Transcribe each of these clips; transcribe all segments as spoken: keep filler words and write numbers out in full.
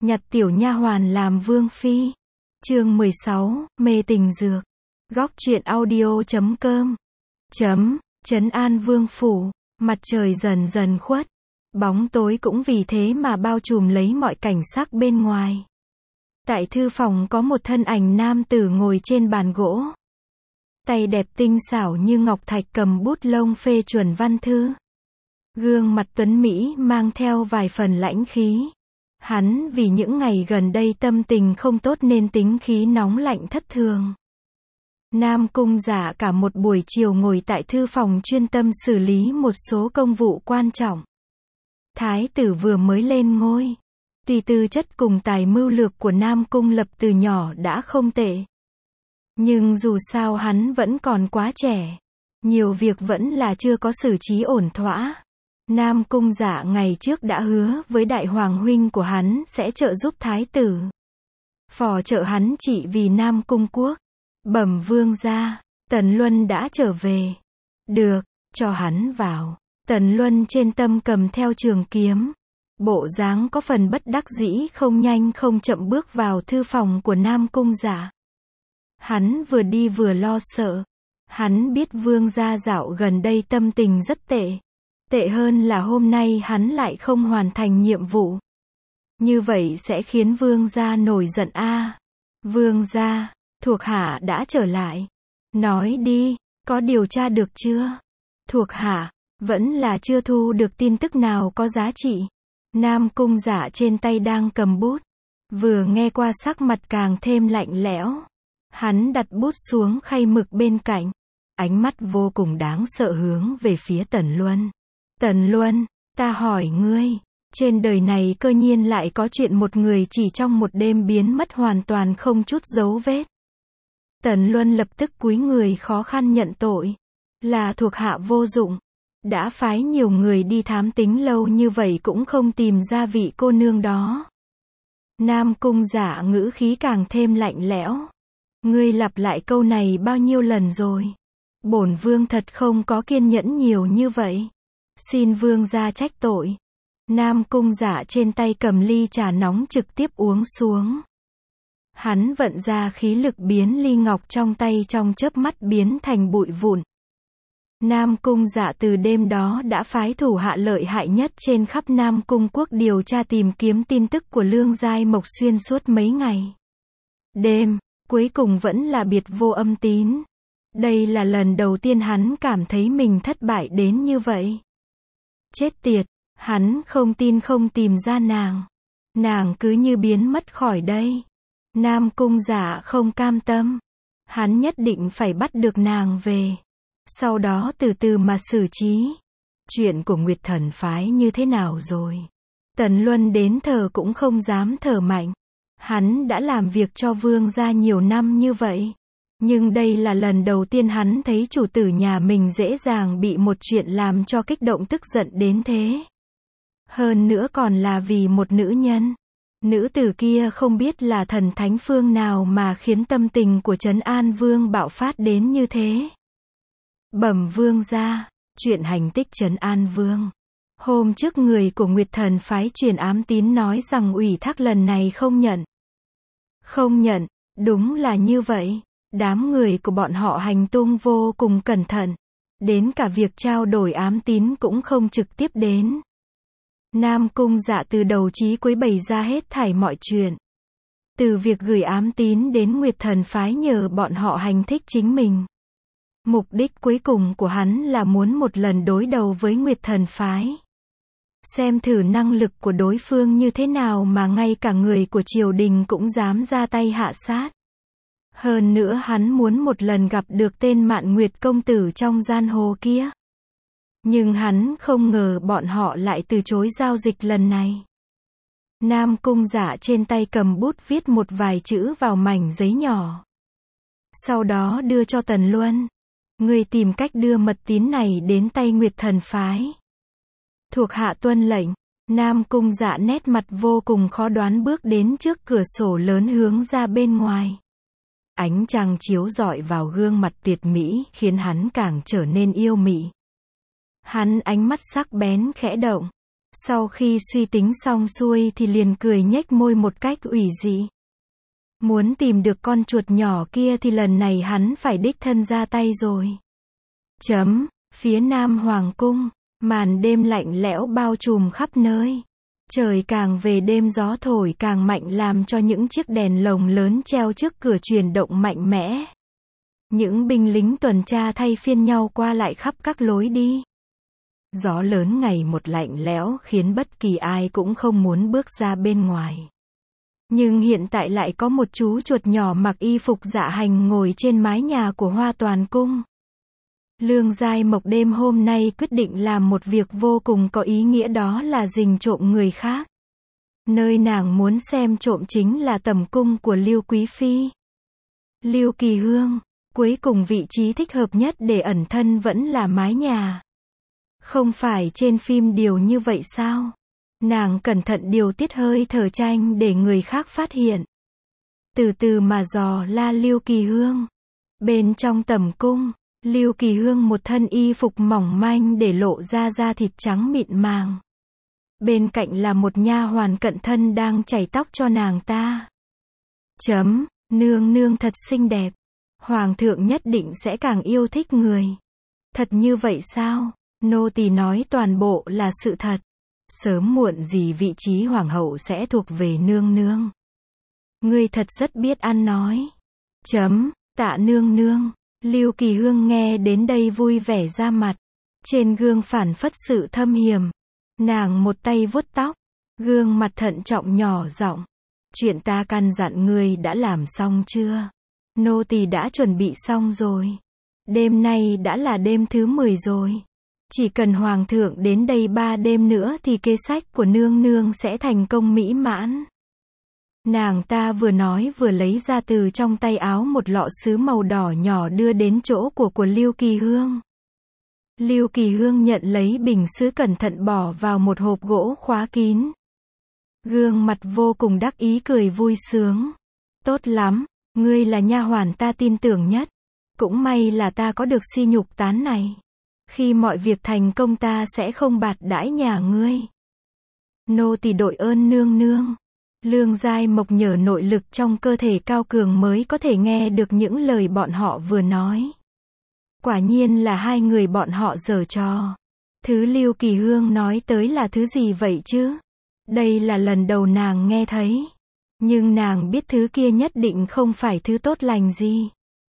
nhặt tiểu nha hoàn làm vương phi. Chương mười sáu, mê tình dược. Góc truyện audio chấm com. Chấm, Trấn An Vương phủ, mặt trời dần dần khuất. Bóng tối cũng vì thế mà bao trùm lấy mọi cảnh sắc bên ngoài. Tại thư phòng có một thân ảnh nam tử ngồi trên bàn gỗ. Tay đẹp tinh xảo như ngọc thạch cầm bút lông phê chuẩn văn thư. Gương mặt tuấn Mỹ mang theo vài phần lãnh khí. Hắn vì những ngày gần đây tâm tình không tốt nên tính khí nóng lạnh thất thường. Nam Cung Dạ cả một buổi chiều ngồi tại thư phòng chuyên tâm xử lý một số công vụ quan trọng. Thái tử vừa mới lên ngôi. Tuy tư chất cùng tài mưu lược của Nam Cung Lập từ nhỏ đã không tệ. Nhưng dù sao hắn vẫn còn quá trẻ. Nhiều việc vẫn là chưa có xử trí ổn thỏa. Nam Cung Dạ ngày trước đã hứa với đại hoàng huynh của hắn sẽ trợ giúp thái tử. Phò trợ hắn trị vì Nam Cung quốc. Bẩm vương gia, Tần Luân đã trở về. Được, cho hắn vào. Tần Luân trên tâm cầm theo trường kiếm. Bộ dáng có phần bất đắc dĩ không nhanh không chậm bước vào thư phòng của Nam Cung Dạ. Hắn vừa đi vừa lo sợ. Hắn biết vương gia dạo gần đây tâm tình rất tệ. Tệ hơn là hôm nay hắn lại không hoàn thành nhiệm vụ. Như vậy sẽ khiến vương gia nổi giận a. À, vương gia, thuộc hạ đã trở lại. Nói đi, có điều tra được chưa? Thuộc hạ, vẫn là chưa thu được tin tức nào có giá trị. Nam Cung Dạ trên tay đang cầm bút. Vừa nghe qua sắc mặt càng thêm lạnh lẽo. Hắn đặt bút xuống khay mực bên cạnh. Ánh mắt vô cùng đáng sợ hướng về phía Tần Luân. Tần Luân, ta hỏi ngươi, trên đời này cơ nhiên lại có chuyện một người chỉ trong một đêm biến mất hoàn toàn không chút dấu vết. Tần Luân lập tức cúi người khó khăn nhận tội. Là thuộc hạ vô dụng. Đã phái nhiều người đi thám tính lâu như vậy cũng không tìm ra vị cô nương đó. Nam Cung Dạ ngữ khí càng thêm lạnh lẽo. Ngươi lặp lại câu này bao nhiêu lần rồi? Bổn vương thật không có kiên nhẫn nhiều như vậy. Xin vương gia trách tội. Nam Cung Dạ trên tay cầm ly trà nóng trực tiếp uống xuống. Hắn vận ra khí lực biến ly ngọc trong tay trong chớp mắt biến thành bụi vụn. Nam Cung Dạ từ đêm đó đã phái thủ hạ lợi hại nhất trên khắp Nam Cung quốc điều tra tìm kiếm tin tức của Lương Giai Mộc xuyên suốt mấy ngày. Đêm, cuối cùng vẫn là biệt vô âm tín. Đây là lần đầu tiên hắn cảm thấy mình thất bại đến như vậy. Chết tiệt, hắn không tin không tìm ra nàng. Nàng cứ như biến mất khỏi đây. Nam Cung Dạ không cam tâm. Hắn nhất định phải bắt được nàng về. Sau đó từ từ mà xử trí. Chuyện của Nguyệt Thần phái như thế nào rồi? Tần Luân đến thở cũng không dám thở mạnh. Hắn đã làm việc cho vương gia nhiều năm như vậy. Nhưng đây là lần đầu tiên hắn thấy chủ tử nhà mình dễ dàng bị một chuyện làm cho kích động tức giận đến thế. Hơn nữa còn là vì một nữ nhân. Nữ tử kia không biết là thần thánh phương nào mà khiến tâm tình của Trấn An Vương bạo phát đến như thế. Bẩm vương gia, chuyện hành tích Trấn An Vương. Hôm trước người của Nguyệt Thần phái truyền ám tín nói rằng ủy thác lần này không nhận. Không nhận, đúng là như vậy. Đám người của bọn họ hành tung vô cùng cẩn thận. Đến cả việc trao đổi ám tín cũng không trực tiếp đến. Nam Cung Dạ từ đầu chí cuối bày ra hết thảy mọi chuyện. Từ việc gửi ám tín đến Nguyệt Thần phái nhờ bọn họ hành thích chính mình. Mục đích cuối cùng của hắn là muốn một lần đối đầu với Nguyệt Thần phái. Xem thử năng lực của đối phương như thế nào mà ngay cả người của triều đình cũng dám ra tay hạ sát. Hơn nữa hắn muốn một lần gặp được tên Mạn Nguyệt công tử trong giang hồ kia. Nhưng hắn không ngờ bọn họ lại từ chối giao dịch lần này. Nam Cung Dạ trên tay cầm bút viết một vài chữ vào mảnh giấy nhỏ. Sau đó đưa cho Tần Luân. Người tìm cách đưa mật tín này đến tay Nguyệt Thần phái. Thuộc hạ tuân lệnh. Nam Cung Dạ nét mặt vô cùng khó đoán bước đến trước cửa sổ lớn hướng ra bên ngoài. Ánh trăng chiếu rọi vào gương mặt tuyệt mỹ khiến hắn càng trở nên yêu mị. Hắn ánh mắt sắc bén khẽ động. Sau khi suy tính xong xuôi thì liền cười nhếch môi một cách ủy dị. Muốn tìm được con chuột nhỏ kia thì lần này hắn phải đích thân ra tay rồi. Chấm, phía nam hoàng cung, màn đêm lạnh lẽo bao trùm khắp nơi. Trời càng về đêm gió thổi càng mạnh làm cho những chiếc đèn lồng lớn treo trước cửa chuyển động mạnh mẽ. Những binh lính tuần tra thay phiên nhau qua lại khắp các lối đi. Gió lớn ngày một lạnh lẽo khiến bất kỳ ai cũng không muốn bước ra bên ngoài. Nhưng hiện tại lại có một chú chuột nhỏ mặc y phục dạ hành ngồi trên mái nhà của Hoa Toàn Cung. Lương Giai Mộc đêm hôm nay quyết định làm một việc vô cùng có ý nghĩa, đó là rình trộm người khác. Nơi nàng muốn xem trộm chính là tầm cung của Lưu Quý Phi. Lưu Kỳ Hương, cuối cùng vị trí thích hợp nhất để ẩn thân vẫn là mái nhà. Không phải trên phim điều như vậy sao? Nàng cẩn thận điều tiết hơi thở tranh để người khác phát hiện. Từ từ mà dò la Lưu Kỳ Hương. Bên trong tầm cung, Lưu Kỳ Hương một thân y phục mỏng manh để lộ ra da thịt trắng mịn màng. Bên cạnh là một nha hoàn cận thân đang chải tóc cho nàng ta. Chấm, nương nương thật xinh đẹp. Hoàng thượng nhất định sẽ càng yêu thích người. Thật như vậy sao? Nô tỳ nói toàn bộ là sự thật. Sớm muộn gì vị trí hoàng hậu sẽ thuộc về nương nương. Ngươi thật rất biết ăn nói. Chấm, tạ nương nương. Lưu Kỳ Hương nghe đến đây vui vẻ ra mặt. Trên gương phản phất sự thâm hiểm. Nàng một tay vuốt tóc. Gương mặt thận trọng nhỏ giọng. Chuyện ta căn dặn ngươi đã làm xong chưa? Nô tỳ đã chuẩn bị xong rồi. Đêm nay đã là đêm thứ mười rồi. Chỉ cần hoàng thượng đến đây ba đêm nữa thì kế sách của nương nương sẽ thành công mỹ mãn. Nàng ta vừa nói vừa lấy ra từ trong tay áo một lọ sứ màu đỏ nhỏ đưa đến chỗ của của Lưu Kỳ Hương. Lưu Kỳ Hương nhận lấy bình sứ cẩn thận bỏ vào một hộp gỗ khóa kín. Gương mặt vô cùng đắc ý cười vui sướng. Tốt lắm, ngươi là nha hoàn ta tin tưởng nhất. Cũng may là ta có được si nhục tán này. Khi mọi việc thành công ta sẽ không bạt đãi nhà ngươi. Nô tỳ đội ơn nương nương. Lương Giai Mộc nhờ nội lực trong cơ thể cao cường mới có thể nghe được những lời bọn họ vừa nói. Quả nhiên là hai người bọn họ giở trò. Thứ Lưu Kỳ Hương nói tới là thứ gì vậy chứ? Đây là lần đầu nàng nghe thấy. Nhưng nàng biết thứ kia nhất định không phải thứ tốt lành gì.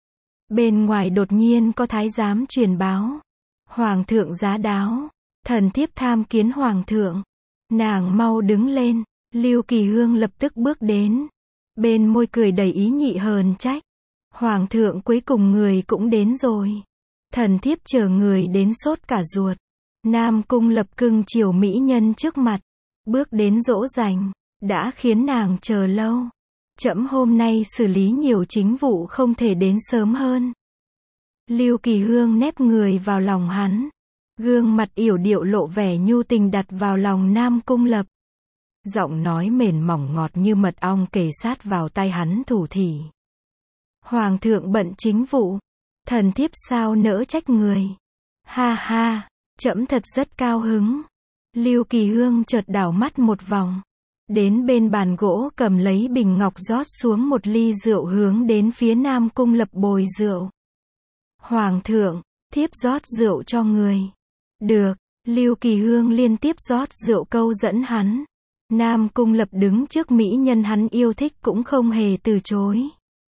Bên ngoài đột nhiên có thái giám truyền báo. Hoàng thượng giá đáo. Thần thiếp tham kiến hoàng thượng. Nàng mau đứng lên. Lưu Kỳ Hương lập tức bước đến. Bên môi cười đầy ý nhị hờn trách. Hoàng thượng cuối cùng người cũng đến rồi. Thần thiếp chờ người đến sốt cả ruột. Nam cung lập cưng chiều mỹ nhân trước mặt. Bước đến dỗ dành. Đã khiến nàng chờ lâu. Trẫm hôm nay xử lý nhiều chính vụ không thể đến sớm hơn. Lưu Kỳ Hương nép người vào lòng hắn. Gương mặt yểu điệu lộ vẻ nhu tình đặt vào lòng Nam cung lập. Giọng nói mềm mỏng ngọt như mật ong kề sát vào tai hắn thủ thỉ. Hoàng thượng bận chính vụ. Thần thiếp sao nỡ trách người. Ha ha, trẫm thật rất cao hứng. Lưu Kỳ Hương chợt đảo mắt một vòng. Đến bên bàn gỗ cầm lấy bình ngọc rót xuống một ly rượu hướng đến phía Nam cung lập bồi rượu. Hoàng thượng, thiếp rót rượu cho người. Được, Lưu Kỳ Hương liên tiếp rót rượu câu dẫn hắn. Nam cung lập đứng trước mỹ nhân hắn yêu thích cũng không hề từ chối.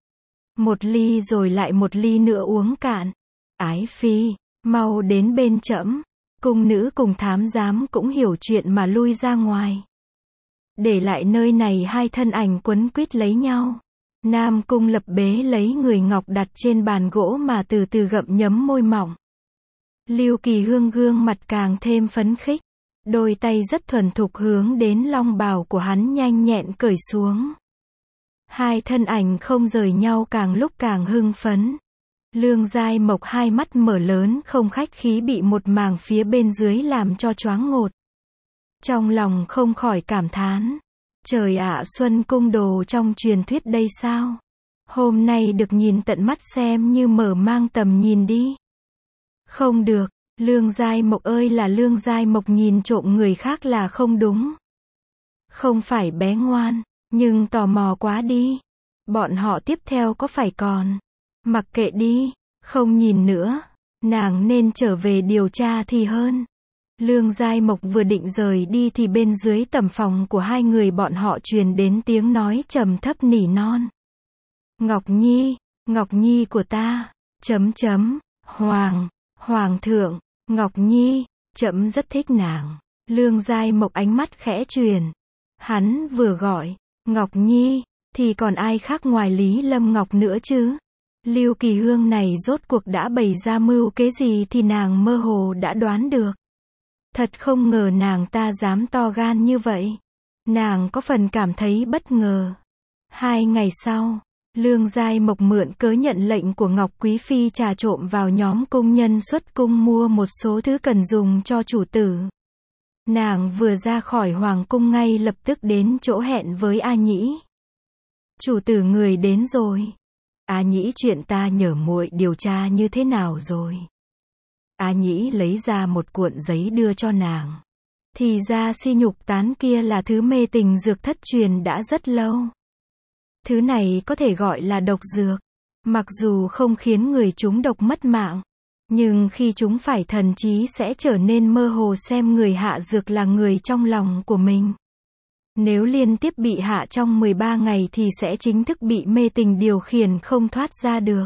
Một ly rồi lại một ly nữa uống cạn. Ái phi, mau đến bên trẫm. Cung nữ cùng thám giám cũng hiểu chuyện mà lui ra ngoài. Để lại nơi này hai thân ảnh quấn quýt lấy nhau. Nam cung lập bế lấy người ngọc đặt trên bàn gỗ mà từ từ gặm nhấm môi mỏng. Lưu Kỳ Hương gương mặt càng thêm phấn khích. Đôi tay rất thuần thục hướng đến long bào của hắn nhanh nhẹn cởi xuống. Hai thân ảnh không rời nhau càng lúc càng hưng phấn. Lương Giai Mộc hai mắt mở lớn không khách khí bị một màng phía bên dưới làm cho choáng ngột. Trong lòng không khỏi cảm thán. Trời ạ, Xuân Cung đồ trong truyền thuyết đây sao? Hôm nay được nhìn tận mắt xem như mở mang tầm nhìn đi. Không được, Lương Giai Mộc ơi là Lương Giai Mộc nhìn trộm người khác là không đúng. Không phải bé ngoan, nhưng tò mò quá đi. Bọn họ tiếp theo có phải còn. Mặc kệ đi, không nhìn nữa. Nàng nên trở về điều tra thì hơn. Lương Giai Mộc vừa định rời đi thì bên dưới tầm phòng của hai người bọn họ truyền đến tiếng nói trầm thấp nỉ non. Ngọc Nhi, Ngọc Nhi của ta, chấm chấm, Hoàng, Hoàng thượng, Ngọc Nhi, chấm rất thích nàng. Lương Giai Mộc ánh mắt khẽ truyền. Hắn vừa gọi, Ngọc Nhi, thì còn ai khác ngoài Lý Lâm Ngọc nữa chứ? Lưu Kỳ Hương này rốt cuộc đã bày ra mưu kế gì thì nàng mơ hồ đã đoán được. Thật không ngờ nàng ta dám to gan như vậy. Nàng có phần cảm thấy bất ngờ. Hai ngày sau, Lương Giai Mộc mượn cớ nhận lệnh của Ngọc Quý Phi trà trộn vào nhóm công nhân xuất cung mua một số thứ cần dùng cho chủ tử. Nàng vừa ra khỏi hoàng cung ngay lập tức đến chỗ hẹn với A Nhĩ. Chủ tử người đến rồi. A Nhĩ, chuyện ta nhờ muội điều tra như thế nào rồi? A Nhĩ lấy ra một cuộn giấy đưa cho nàng. Thì ra si nhục tán kia là thứ mê tình dược thất truyền đã rất lâu. Thứ này có thể gọi là độc dược. Mặc dù không khiến người chúng độc mất mạng, nhưng khi chúng phải thần trí sẽ trở nên mơ hồ xem người hạ dược là người trong lòng của mình. Nếu liên tiếp bị hạ trong mười ba ngày thì sẽ chính thức bị mê tình điều khiển không thoát ra được.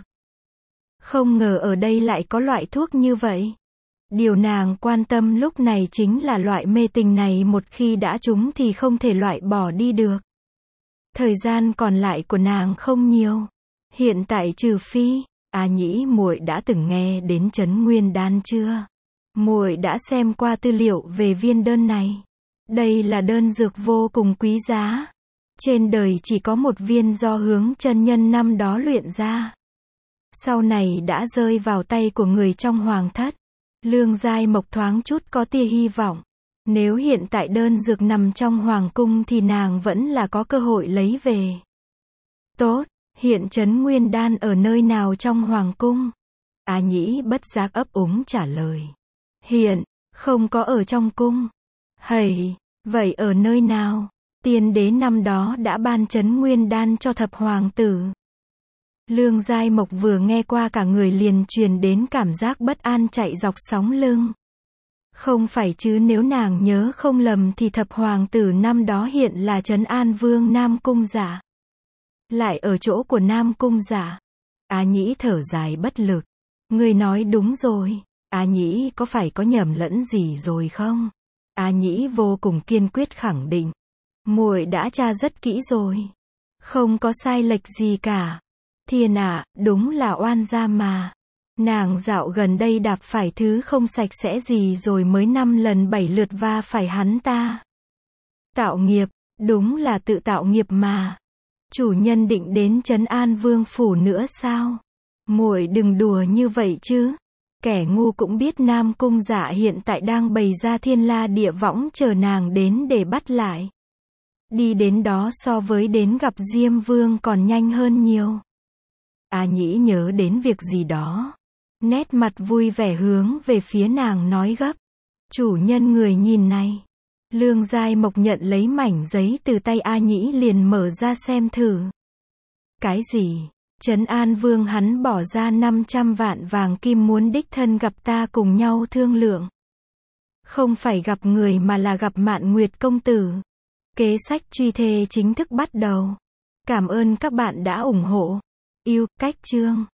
Không ngờ ở đây lại có loại thuốc như vậy. Điều nàng quan tâm lúc này chính là loại mê tình này một khi đã trúng thì không thể loại bỏ đi được. Thời gian còn lại của nàng không nhiều. Hiện tại trừ phi, A Nhĩ, muội đã từng nghe đến Trấn Nguyên Đan chưa? Muội đã xem qua tư liệu về viên đơn này. Đây là đơn dược vô cùng quý giá. Trên đời chỉ có một viên do Hướng chân nhân năm đó luyện ra. Sau này đã rơi vào tay của người trong hoàng thất. Lương Giai Mộc thoáng chút có tia hy vọng. Nếu hiện tại đơn dược nằm trong hoàng cung thì nàng vẫn là có cơ hội lấy về. Tốt, hiện Trấn Nguyên Đan ở nơi nào trong hoàng cung? A Nhĩ bất giác ấp úng trả lời. Hiện, không có ở trong cung. Hầy, vậy ở nơi nào? Tiên đế năm đó đã ban Trấn Nguyên Đan cho thập hoàng tử. Lương Giai Mộc vừa nghe qua cả người liền truyền đến cảm giác bất an chạy dọc sóng lưng. Không phải chứ, nếu nàng nhớ không lầm thì thập hoàng tử năm đó hiện là Trấn An Vương Nam Cung Giả. Lại ở chỗ của Nam Cung Giả. A Nhĩ thở dài bất lực. Người nói đúng rồi. A Nhĩ, có phải có nhầm lẫn gì rồi không? A Nhĩ vô cùng kiên quyết khẳng định. Muội đã tra rất kỹ rồi. Không có sai lệch gì cả. Thiên ạ, đúng là oan gia mà. Nàng dạo gần đây đạp phải thứ không sạch sẽ gì rồi mới năm lần bảy lượt va phải hắn ta. Tạo nghiệp, đúng là tự tạo nghiệp mà. Chủ nhân định đến Trấn An Vương phủ nữa sao? Muội đừng đùa như vậy chứ. Kẻ ngu cũng biết Nam Cung Dạ hiện tại đang bày ra thiên la địa võng chờ nàng đến để bắt lại. Đi đến đó so với đến gặp Diêm Vương còn nhanh hơn nhiều. A Nhĩ nhớ đến việc gì đó. Nét mặt vui vẻ hướng về phía nàng nói gấp. Chủ nhân người nhìn này. Lương Giai Mộc nhận lấy mảnh giấy từ tay A Nhĩ liền mở ra xem thử. Cái gì? Trấn An Vương hắn bỏ ra năm trăm vạn vàng kim muốn đích thân gặp ta cùng nhau thương lượng. Không phải gặp người mà là gặp Mạn Nguyệt công tử. Kế sách truy thê chính thức bắt đầu. Cảm ơn các bạn đã ủng hộ. Yêu cách chương.